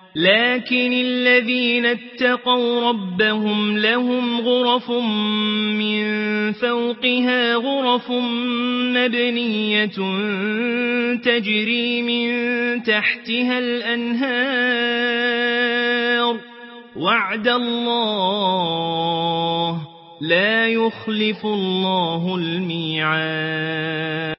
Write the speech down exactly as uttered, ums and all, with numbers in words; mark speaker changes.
Speaker 1: لكن الذين اتقوا ربهم لهم غرف من فوقها غرف مبنية تجري من تحتها الأنهار وعد الله لا يخلف الله الميعاد.